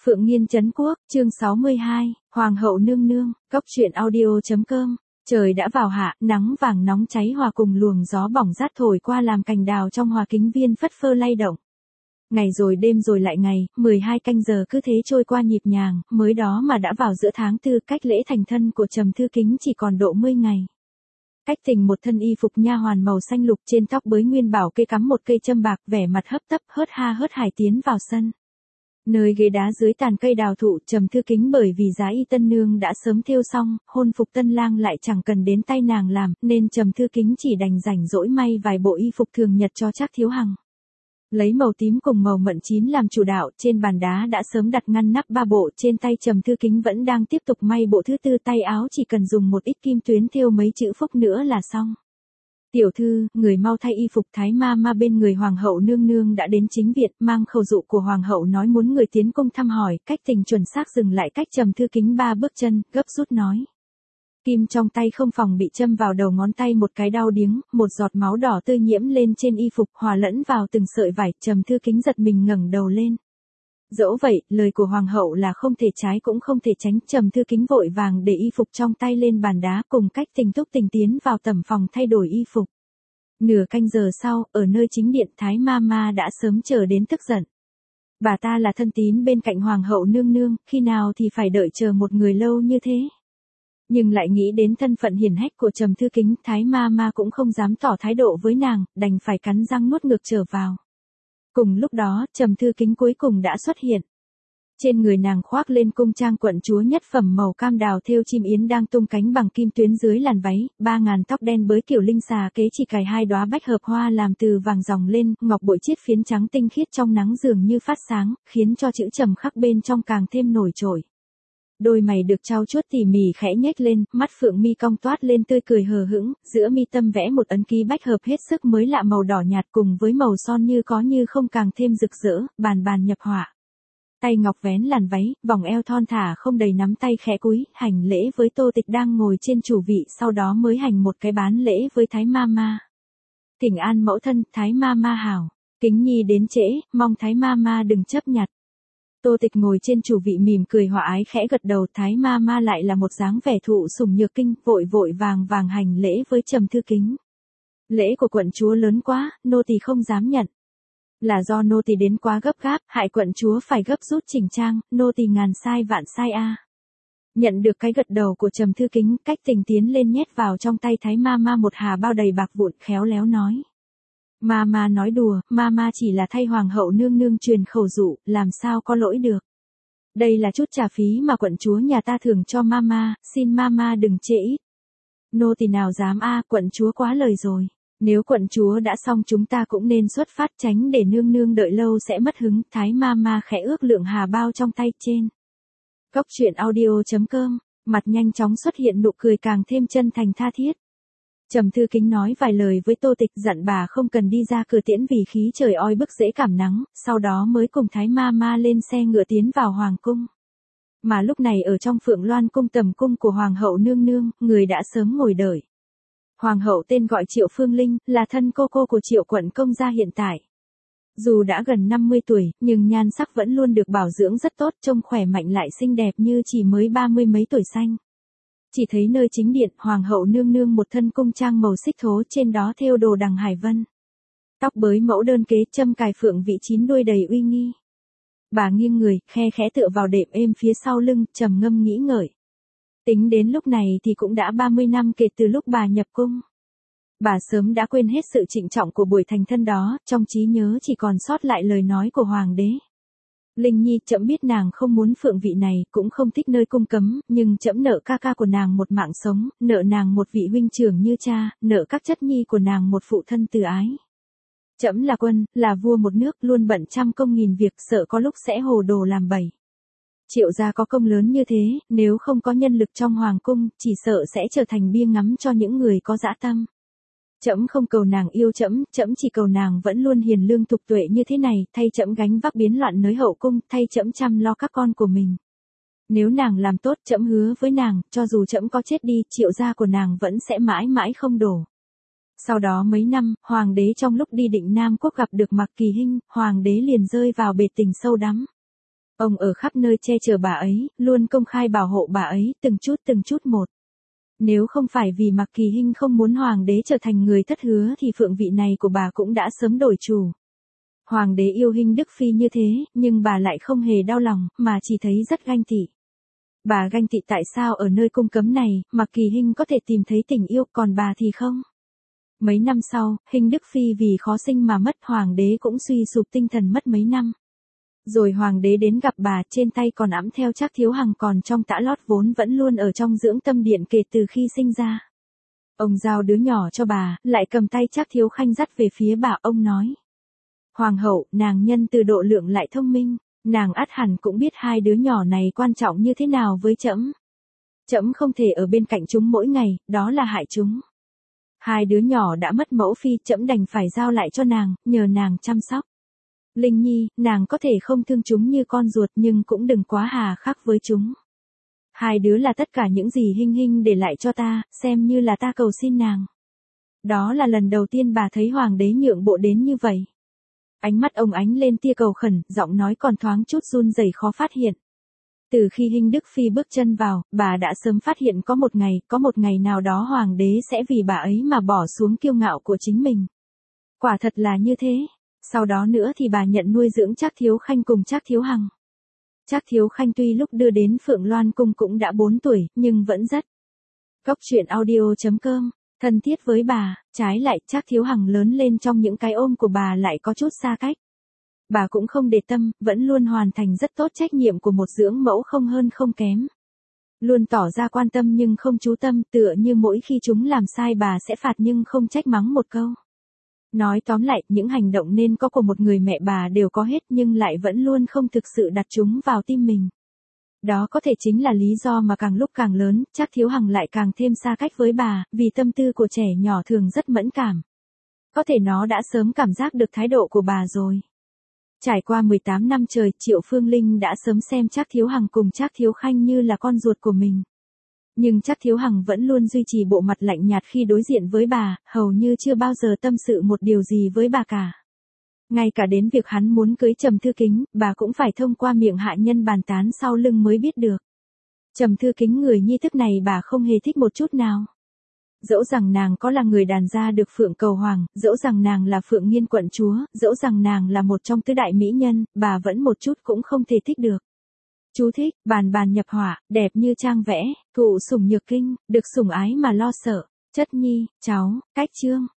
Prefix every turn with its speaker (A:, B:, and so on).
A: Phượng Nghiên Trấn Quốc, chương 62, Hoàng hậu nương nương, cốc truyện audio.com. Trời đã vào hạ, nắng vàng nóng cháy hòa cùng luồng gió bỏng rát thổi qua làm cành đào trong hòa kính viên phất phơ lay động. Ngày rồi đêm rồi lại ngày, 12 canh giờ cứ thế trôi qua nhịp nhàng, mới đó mà đã vào giữa tháng 4, cách lễ thành thân của Trầm Thư Kính chỉ còn độ 10 ngày. Cách tình một thân y phục nha hoàn màu xanh lục, trên tóc bới nguyên bảo kê cắm một cây châm bạc, vẻ mặt hấp tấp hớt ha hớt hải tiến vào sân. Nơi ghế đá dưới tàn cây đào thụ, Trầm Thư Kính bởi vì giá y tân nương đã sớm thêu xong, hôn phục tân lang lại chẳng cần đến tay nàng làm, nên Trầm Thư Kính chỉ đành rảnh rỗi may vài bộ y phục thường nhật cho Trác Thiếu Hằng. Lấy màu tím cùng màu mận chín làm chủ đạo, trên bàn đá đã sớm đặt ngăn nắp 3 bộ, trên tay Trầm Thư Kính vẫn đang tiếp tục may bộ thứ 4, tay áo chỉ cần dùng một ít kim tuyến thêu mấy chữ phúc nữa là xong. Tiểu thư, người mau thay y phục. Thái ma ma bên người hoàng hậu nương nương đã đến chính viện, mang khẩu dụ của hoàng hậu nói muốn người tiến cung thăm hỏi, cách tình chuẩn xác dừng lại cách Trầm Thư Kính 3 bước chân, gấp rút nói. Kim trong tay không phòng bị châm vào đầu ngón tay một cái đau điếng, một giọt máu đỏ tươi nhiễm lên trên y phục, hòa lẫn vào từng sợi vải. Trầm Thư Kính giật mình ngẩng đầu lên. Dẫu vậy, lời của hoàng hậu là không thể trái cũng không thể tránh. Trầm Thư Kính vội vàng để y phục trong tay lên bàn đá, cùng cách tình túc tình tiến vào tẩm phòng thay đổi y phục. Nửa canh giờ sau, ở nơi chính điện, Thái ma ma đã sớm chờ đến tức giận. Bà ta là thân tín bên cạnh hoàng hậu nương nương, khi nào thì phải đợi chờ một người lâu như thế. Nhưng lại nghĩ đến thân phận hiển hách của Trầm Thư Kính, Thái ma ma cũng không dám tỏ thái độ với nàng, đành phải cắn răng nuốt ngược trở vào. Cùng lúc đó, Trầm Thư Kính cuối cùng đã xuất hiện. Trên người nàng khoác lên cung trang quận chúa nhất phẩm màu cam đào thêu chim yến đang tung cánh bằng kim tuyến dưới làn váy, 3.000 tóc đen bới kiểu linh xà kế chỉ cài 2 đóa bách hợp hoa làm từ vàng ròng lên, ngọc bội chiết phiến trắng tinh khiết trong nắng dường như phát sáng, khiến cho chữ trầm khắc bên trong càng thêm nổi trội. Đôi mày được trau chuốt tỉ mỉ khẽ nhếch lên, mắt phượng mi cong toát lên tươi cười hờ hững, giữa mi tâm vẽ một ấn ký bách hợp hết sức mới lạ màu đỏ nhạt cùng với màu son như có như không càng thêm rực rỡ, bàn bàn nhập họa. Tay ngọc vén làn váy, vòng eo thon thả không đầy nắm tay khẽ cúi, hành lễ với Tô Tịch đang ngồi trên chủ vị, sau đó mới hành một cái bán lễ với Thái ma ma. Thỉnh an mẫu thân. Thái ma ma hảo. Kính nhi đến trễ, mong Thái ma ma đừng chấp nhặt. Tô Tịch ngồi trên chủ vị mỉm cười hòa ái khẽ gật đầu. Thái ma ma lại là một dáng vẻ thụ sủng nhược kinh, vội vội vàng vàng hành lễ với Trầm Thư Kính. Lễ của quận chúa lớn quá, nô tỳ không dám nhận. Là do nô tỳ đến quá gấp gáp, hại quận chúa phải gấp rút chỉnh trang, nô tỳ ngàn sai vạn sai a. Nhận được cái gật đầu của Trầm Thư Kính, cách tình tiến lên nhét vào trong tay Thái ma ma một hà bao đầy bạc vụn, khéo léo nói. Ma ma nói đùa, ma ma chỉ là thay hoàng hậu nương nương truyền khẩu dụ, làm sao có lỗi được. Đây là chút trả phí mà quận chúa nhà ta thường cho ma ma, xin ma ma đừng trễ ít. Nô tỳ nào dám a, quận chúa quá lời rồi. Nếu quận chúa đã xong chúng ta cũng nên xuất phát, tránh để nương nương đợi lâu sẽ mất hứng. Thái ma ma khẽ ước lượng hà bao trong tay trên. Cốc truyện audio.com, mặt nhanh chóng xuất hiện nụ cười càng thêm chân thành tha thiết. Trầm Thư Kính nói vài lời với Tô Tịch, dặn bà không cần đi ra cửa tiễn vì khí trời oi bức dễ cảm nắng, sau đó mới cùng Thái ma ma lên xe ngựa tiến vào hoàng cung. Mà lúc này ở trong Phượng Loan cung, tầm cung của hoàng hậu nương nương, người đã sớm ngồi đợi. Hoàng hậu tên gọi Triệu Phương Linh, là thân cô của Triệu quận công gia hiện tại. Dù đã gần 50 tuổi, nhưng nhan sắc vẫn luôn được bảo dưỡng rất tốt, trông khỏe mạnh lại xinh đẹp như chỉ mới 30 mấy tuổi xanh. Chỉ thấy nơi chính điện, hoàng hậu nương nương một thân cung trang màu xích thố, trên đó thêu đồ đằng hải vân. Tóc bới mẫu đơn kế, châm cài phượng vị 9 đuôi đầy uy nghi. Bà nghiêng người, khe khẽ tựa vào đệm êm phía sau lưng, trầm ngâm nghĩ ngợi. Tính đến lúc này thì cũng đã 30 năm kể từ lúc bà nhập cung. Bà sớm đã quên hết sự trịnh trọng của buổi thành thân đó, trong trí nhớ chỉ còn sót lại lời nói của hoàng đế. Linh nhi, trẫm biết nàng không muốn phượng vị này, cũng không thích nơi cung cấm, nhưng trẫm nợ ca ca của nàng một mạng sống, nợ nàng một vị huynh trưởng như cha, nợ các chất nhi của nàng một phụ thân từ ái. Trẫm là quân, là vua một nước, luôn bận trăm công nghìn việc, sợ có lúc sẽ hồ đồ làm bậy. Triệu gia có công lớn như thế, nếu không có nhân lực trong hoàng cung, chỉ sợ sẽ trở thành bia ngắm cho những người có dã tâm. Trẫm không cầu nàng yêu trẫm, trẫm chỉ cầu nàng vẫn luôn hiền lương tục tuệ như thế này, thay trẫm gánh vác biến loạn nơi hậu cung, thay trẫm chăm lo các con của mình. Nếu nàng làm tốt, trẫm hứa với nàng, cho dù trẫm có chết đi, Triệu gia của nàng vẫn sẽ mãi mãi không đổ. Sau đó mấy năm, hoàng đế trong lúc đi Định Nam quốc gặp được Mạc Kỳ Hinh, hoàng đế liền rơi vào bể tình sâu đắm. Ông ở khắp nơi che chở bà ấy, luôn công khai bảo hộ bà ấy, từng chút một. Nếu không phải vì Mạc Kỳ Hinh không muốn hoàng đế trở thành người thất hứa thì phượng vị này của bà cũng đã sớm đổi chủ. Hoàng đế yêu Hinh Đức Phi như thế, nhưng bà lại không hề đau lòng, mà chỉ thấy rất ganh tị. Bà ganh tị tại sao ở nơi cung cấm này, Mạc Kỳ Hinh có thể tìm thấy tình yêu, còn bà thì không. Mấy năm sau, Hinh Đức Phi vì khó sinh mà mất, hoàng đế cũng suy sụp tinh thần mất mấy năm. Rồi hoàng đế đến gặp bà, trên tay còn ẵm theo Trác Thiếu Hằng, còn trong tã lót vốn vẫn luôn ở trong dưỡng tâm điện kể từ khi sinh ra. Ông giao đứa nhỏ cho bà, lại cầm tay Trác Thiếu Khanh dắt về phía bà, ông nói. Hoàng hậu, nàng nhân từ độ lượng lại thông minh, nàng ắt hẳn cũng biết hai đứa nhỏ này quan trọng như thế nào với trẫm. Trẫm không thể ở bên cạnh chúng mỗi ngày, đó là hại chúng. Hai đứa nhỏ đã mất mẫu phi, trẫm đành phải giao lại cho nàng, nhờ nàng chăm sóc. Linh Nhi, nàng có thể không thương chúng như con ruột nhưng cũng đừng quá hà khắc với chúng. Hai đứa là tất cả những gì Hinh Hinh để lại cho ta, xem như là ta cầu xin nàng. Đó là lần đầu tiên bà thấy hoàng đế nhượng bộ đến như vậy. Ánh mắt ông ánh lên tia cầu khẩn, giọng nói còn thoáng chút run rẩy khó phát hiện. Từ khi Hinh Đức Phi bước chân vào, bà đã sớm phát hiện có một ngày nào đó hoàng đế sẽ vì bà ấy mà bỏ xuống kiêu ngạo của chính mình. Quả thật là như thế. Sau đó nữa thì bà nhận nuôi dưỡng Trác Thiếu Khanh cùng Trác Thiếu Hằng. Trác Thiếu Khanh tuy lúc đưa đến Phượng Loan Cung cũng đã 4 tuổi, nhưng vẫn rất. Cốc truyện audio.com, thân thiết với bà, trái lại Trác Thiếu Hằng lớn lên trong những cái ôm của bà lại có chút xa cách. Bà cũng không để tâm, vẫn luôn hoàn thành rất tốt trách nhiệm của một dưỡng mẫu không hơn không kém. Luôn tỏ ra quan tâm nhưng không chú tâm, tựa như mỗi khi chúng làm sai bà sẽ phạt nhưng không trách mắng một câu. Nói tóm lại, những hành động nên có của một người mẹ bà đều có hết nhưng lại vẫn luôn không thực sự đặt chúng vào tim mình. Đó có thể chính là lý do mà càng lúc càng lớn, Trác Thiếu Hằng lại càng thêm xa cách với bà, vì tâm tư của trẻ nhỏ thường rất mẫn cảm. Có thể nó đã sớm cảm giác được thái độ của bà rồi. Trải qua 18 năm trời, Triệu Phương Linh đã sớm xem Trác Thiếu Hằng cùng Trác Thiếu Khanh như là con ruột của mình. Nhưng Trác Thiếu Hằng vẫn luôn duy trì bộ mặt lạnh nhạt khi đối diện với bà, hầu như chưa bao giờ tâm sự một điều gì với bà cả. Ngay cả đến việc hắn muốn cưới Trầm Thư Kính, bà cũng phải thông qua miệng hạ nhân bàn tán sau lưng mới biết được. Trầm Thư Kính người nhi thức này bà không hề thích một chút nào. Dẫu rằng nàng có là người đàn gia được Phượng Cầu Hoàng, dẫu rằng nàng là Phượng Nghiên quận chúa, dẫu rằng nàng là một trong tứ đại mỹ nhân, bà vẫn một chút cũng không thể thích được. Chú thích, bàn nhập họa, đẹp như trang vẽ, thụ sủng nhược kinh, được sủng ái mà lo sợ, chất nhi, cháu, cách chương.